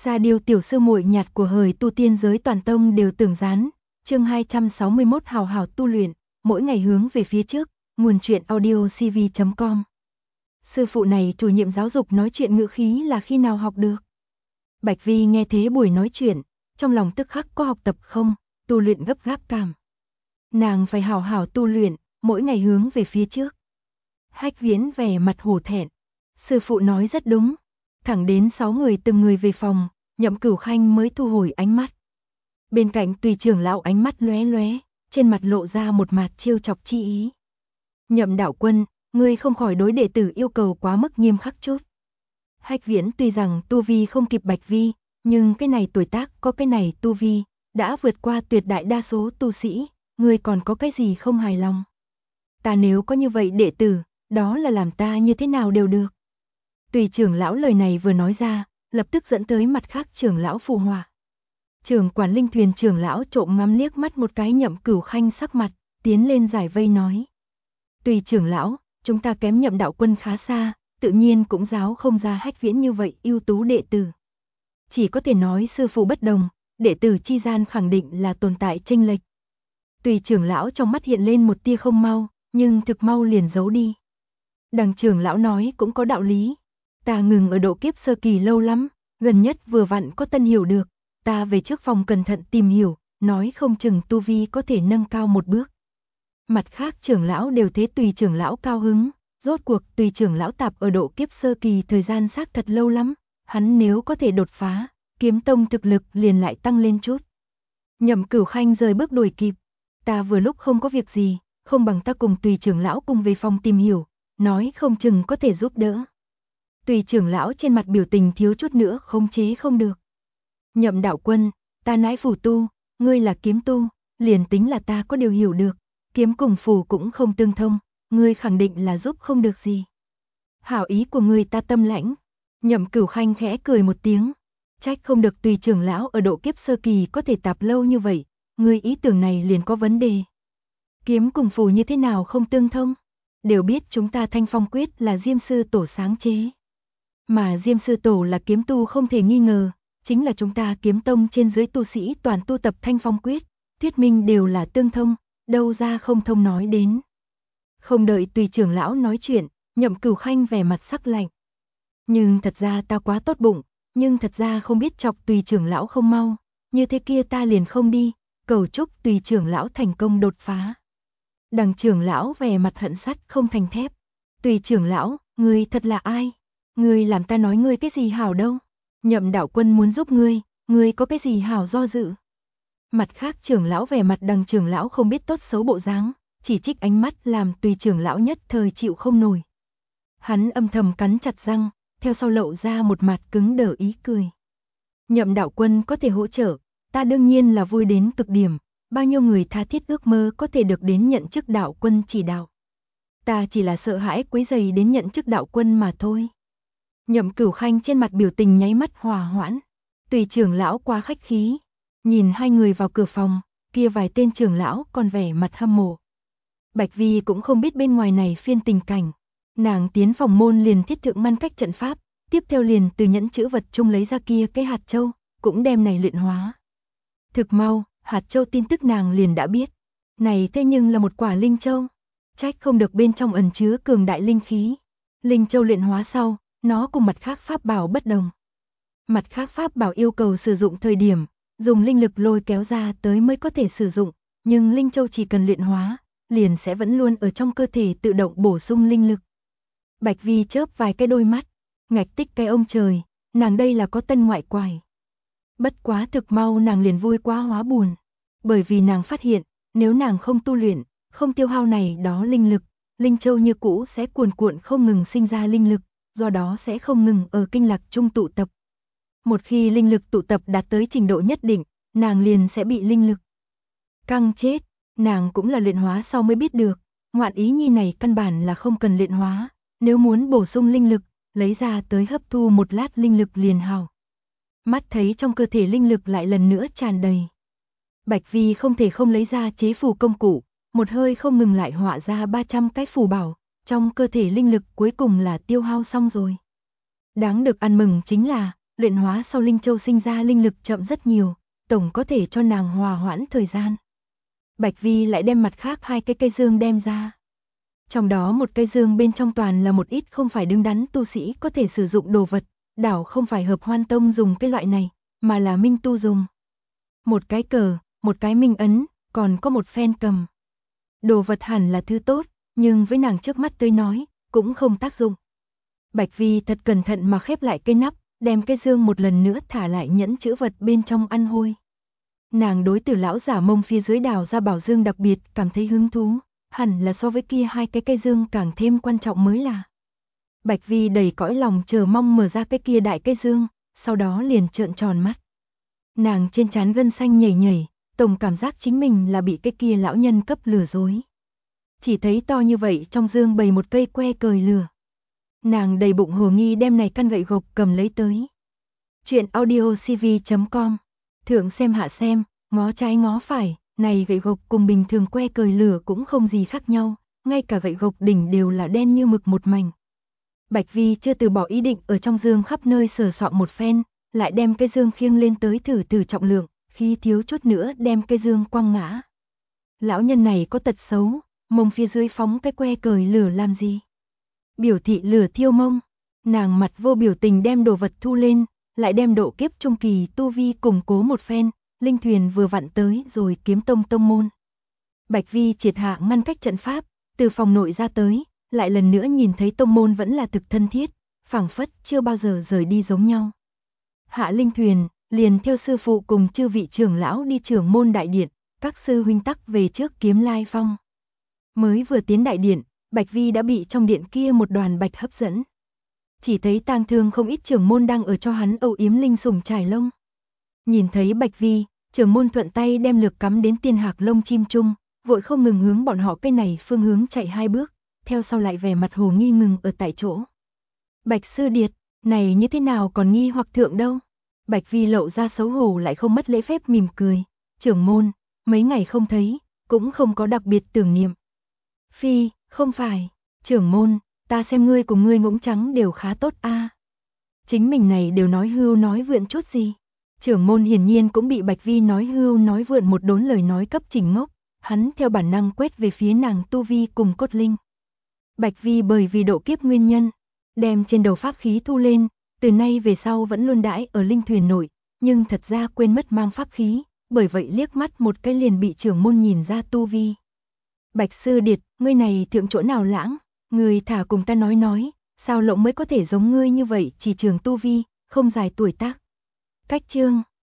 Sa Điêu tiểu sư muội nhạt của hời tu tiên giới toàn tông đều tưởng gián. Chương 261 hào hào tu luyện, mỗi ngày hướng về phía trước, nguồn truyện audio cv.com. Sư phụ này chủ nhiệm giáo dục nói chuyện ngữ khí là khi nào học được. Bạch Vi nghe thế buổi nói chuyện, trong lòng tức khắc có học tập không, tu luyện gấp gáp cảm. Nàng phải hào hào tu luyện, mỗi ngày hướng về phía trước. Hách Viễn vẻ mặt hổ thẹn. Sư phụ nói rất đúng. Thẳng đến 6 người từng người về phòng, Nhậm Cửu Khanh mới thu hồi ánh mắt. Bên cạnh Tùy trưởng lão ánh mắt lóe lóe, trên mặt lộ ra một mặt trêu chọc chi ý. Nhậm đạo quân, ngươi không khỏi đối đệ tử yêu cầu quá mức nghiêm khắc chút. Hách Viễn tuy rằng tu vi không kịp Bạch Vi, nhưng cái này tuổi tác có cái này tu vi, đã vượt qua tuyệt đại đa số tu sĩ, ngươi còn có cái gì không hài lòng. Ta nếu có như vậy đệ tử, đó là làm ta như thế nào đều được. Tùy trưởng lão lời này vừa nói ra, lập tức dẫn tới mặt khác trưởng lão phù hòa. Trưởng quản linh thuyền trưởng lão trộm ngắm liếc mắt một cái Nhậm Cửu Khanh sắc mặt, tiến lên giải vây nói. Tùy trưởng lão, chúng ta kém Nhậm đạo quân khá xa, tự nhiên cũng giáo không ra Hách Viễn như vậy ưu tú đệ tử. Chỉ có thể nói sư phụ bất đồng, đệ tử chi gian khẳng định là tồn tại chênh lệch. Tùy trưởng lão trong mắt hiện lên một tia không mau, nhưng thực mau liền giấu đi. Đằng trưởng lão nói cũng có đạo lý. Ta ngừng ở độ kiếp sơ kỳ lâu lắm, gần nhất vừa vặn có tân hiểu được, ta về trước phòng cẩn thận tìm hiểu, nói không chừng tu vi có thể nâng cao một bước. Mặt khác trưởng lão đều thế Tùy trưởng lão cao hứng, rốt cuộc Tùy trưởng lão tạp ở độ kiếp sơ kỳ thời gian xác thật lâu lắm, hắn nếu có thể đột phá, kiếm tông thực lực liền lại tăng lên chút. Nhậm Cửu Khanh rời bước đuổi kịp, ta vừa lúc không có việc gì, không bằng ta cùng Tùy trưởng lão cùng về phòng tìm hiểu, nói không chừng có thể giúp đỡ. Tùy trưởng lão trên mặt biểu tình thiếu chút nữa khống chế không được. Nhậm đạo quân, ta nãi phù tu, ngươi là kiếm tu, liền tính là ta có điều hiểu được, kiếm cùng phù cũng không tương thông, ngươi khẳng định là giúp không được gì. Hảo ý của ngươi ta tâm lãnh. Nhậm Cửu Khanh khẽ cười một tiếng, trách không được Tùy trưởng lão ở độ kiếp sơ kỳ có thể tạp lâu như vậy, ngươi ý tưởng này liền có vấn đề. Kiếm cùng phù như thế nào không tương thông? Đều biết chúng ta Thanh Phong Quyết là Diêm sư tổ sáng chế. Mà Diêm sư tổ là kiếm tu không thể nghi ngờ, chính là chúng ta kiếm tông trên dưới tu sĩ toàn tu tập Thanh Phong Quyết, thuyết minh đều là tương thông, đâu ra không thông nói đến. Không đợi Tùy trưởng lão nói chuyện, Nhậm Cửu Khanh vẻ mặt sắc lạnh. Nhưng thật ra ta quá tốt bụng, nhưng thật ra không biết chọc Tùy trưởng lão không mau, như thế kia ta liền không đi, cầu chúc Tùy trưởng lão thành công đột phá. Đằng trưởng lão vẻ mặt hận sắt không thành thép. Tùy trưởng lão, ngươi thật là ai? Ngươi làm ta nói ngươi cái gì hảo đâu? Nhậm đạo quân muốn giúp ngươi có cái gì hảo do dự? Mặt khác trưởng lão vẻ mặt đằng trưởng lão không biết tốt xấu bộ dáng, chỉ trích ánh mắt làm Tùy trưởng lão nhất thời chịu không nổi. Hắn âm thầm cắn chặt răng, theo sau lộ ra một mặt cứng đờ ý cười. Nhậm đạo quân có thể hỗ trợ, ta đương nhiên là vui đến cực điểm, bao nhiêu người tha thiết ước mơ có thể được đến nhận chức đạo quân chỉ đạo. Ta chỉ là sợ hãi quấy rầy đến nhận chức đạo quân mà thôi. Nhậm Cửu Khanh trên mặt biểu tình nháy mắt hòa hoãn. Tùy trưởng lão quá khách khí. Nhìn hai người vào cửa phòng, kia vài tên trưởng lão còn vẻ mặt hâm mộ. Bạch Vi cũng không biết bên ngoài này phiên tình cảnh. Nàng tiến phòng môn liền thiết thượng ngăn cách trận pháp, tiếp theo liền từ nhẫn chữ vật chung lấy ra kia cái hạt châu, cũng đem này luyện hóa. Thực mau, hạt châu tin tức nàng liền đã biết. Này thế nhưng là một quả linh châu. Trách không được bên trong ẩn chứa cường đại linh khí. Linh châu luyện hóa sau, nó cùng mặt khác pháp bảo bất đồng. Mặt khác pháp bảo yêu cầu sử dụng thời điểm, dùng linh lực lôi kéo ra tới mới có thể sử dụng, nhưng linh châu chỉ cần luyện hóa, liền sẽ vẫn luôn ở trong cơ thể tự động bổ sung linh lực. Bạch Vi chớp vài cái đôi mắt, ngạch tích cái ông trời, nàng đây là có tân ngoại quải. Bất quá thực mau nàng liền vui quá hóa buồn, bởi vì nàng phát hiện, nếu nàng không tu luyện, không tiêu hao này đó linh lực, linh châu như cũ sẽ cuồn cuộn không ngừng sinh ra linh lực, do đó sẽ không ngừng ở kinh lạc trung tụ tập. Một khi linh lực tụ tập đạt tới trình độ nhất định, nàng liền sẽ bị linh lực căng chết, nàng cũng là luyện hóa sau mới biết được, ngoạn ý nhi này căn bản là không cần luyện hóa, nếu muốn bổ sung linh lực, lấy ra tới hấp thu một lát linh lực liền hào. Mắt thấy trong cơ thể linh lực lại lần nữa tràn đầy. Bạch Vi không thể không lấy ra chế phù công cụ, một hơi không ngừng lại họa ra 300 cái phù bảo, trong cơ thể linh lực cuối cùng là tiêu hao xong rồi. Đáng được ăn mừng chính là, luyện hóa sau linh châu sinh ra linh lực chậm rất nhiều, tổng có thể cho nàng hòa hoãn thời gian. Bạch Vi lại đem mặt khác hai cái cây dương đem ra. Trong đó một cây dương bên trong toàn là một ít không phải đứng đắn tu sĩ có thể sử dụng đồ vật, đảo không phải Hợp Hoan Tông dùng cái loại này, mà là minh tu dùng. Một cái cờ, một cái minh ấn, còn có một phen cầm. Đồ vật hẳn là thứ tốt, nhưng với nàng trước mắt tới nói, cũng không tác dụng. Bạch Vi thật cẩn thận mà khép lại cái nắp, đem cái dương một lần nữa thả lại nhẫn chữ vật bên trong ăn hôi. Nàng đối Từ lão giả Mông phía dưới đào ra bảo dương đặc biệt cảm thấy hứng thú, hẳn là so với kia hai cái cây dương càng thêm quan trọng mới là. Bạch Vi đầy cõi lòng chờ mong mở ra cái kia đại cây dương, sau đó liền trợn tròn mắt. Nàng trên trán gân xanh nhảy nhảy, tổng cảm giác chính mình là bị cái kia lão nhân cấp lừa dối. Chỉ thấy to như vậy trong dương bày một cây que cời lửa. Nàng đầy bụng hồ nghi đem này căn gậy gộc cầm lấy tới. Chuyện audiocv.com. Thượng xem hạ xem, ngó trái ngó phải, này gậy gộc cùng bình thường que cời lửa cũng không gì khác nhau, ngay cả gậy gộc đỉnh đều là đen như mực một mảnh. Bạch Vi chưa từ bỏ ý định ở trong dương khắp nơi sờ soạn một phen, lại đem cái dương khiêng lên tới thử trọng lượng, khi thiếu chút nữa đem cái dương quăng ngã. Lão nhân này có tật xấu, mông phía dưới phóng cái que cời lửa làm gì? Biểu thị lửa thiêu mông, nàng mặt vô biểu tình đem đồ vật thu lên, lại đem độ kiếp trung kỳ tu vi củng cố một phen, linh thuyền vừa vặn tới rồi kiếm tông môn. Bạch Vi triệt hạ ngăn cách trận pháp, từ phòng nội ra tới, lại lần nữa nhìn thấy tông môn vẫn là thực thân thiết, phảng phất chưa bao giờ rời đi giống nhau. Hạ linh thuyền, liền theo sư phụ cùng chư vị trưởng lão đi trưởng môn đại điện, các sư huynh tắc về trước kiếm lai phong. Mới vừa tiến đại điện, Bạch Vi đã bị trong điện kia một đoàn bạch hấp dẫn. Chỉ thấy tang thương không ít trưởng môn đang ở cho hắn âu yếm linh sủng trải lông. Nhìn thấy Bạch Vi, trưởng môn thuận tay đem lược cắm đến tiên hạc lông chim chung, vội không ngừng hướng bọn họ cái này phương hướng chạy hai bước, theo sau lại vẻ mặt hồ nghi ngừng ở tại chỗ. Bạch sư điệt, này như thế nào còn nghi hoặc thượng đâu? Bạch Vi lộ ra xấu hổ lại không mất lễ phép mỉm cười. Trưởng môn, mấy ngày không thấy, cũng không có đặc biệt tưởng niệm. Phi, không phải, trưởng môn, ta xem ngươi cùng ngươi ngỗng trắng đều khá tốt a. Chính mình này đều nói hưu nói vượn chút gì. Trưởng môn hiển nhiên cũng bị Bạch Vi nói hưu nói vượn một đốn lời nói cấp chỉnh ngốc, hắn theo bản năng quét về phía nàng tu vi cùng cốt linh. Bạch Vi bởi vì độ kiếp nguyên nhân, đem trên đầu pháp khí thu lên, từ nay về sau vẫn luôn đãi ở linh thuyền nội, nhưng thật ra quên mất mang pháp khí, bởi vậy liếc mắt một cái liền bị trưởng môn nhìn ra tu vi. Bạch sư điệt, ngươi này thượng chỗ nào lãng, ngươi thả cùng ta nói, sao lộng mới có thể giống ngươi như vậy chỉ trường tu vi, không dài tuổi tác. Cách chương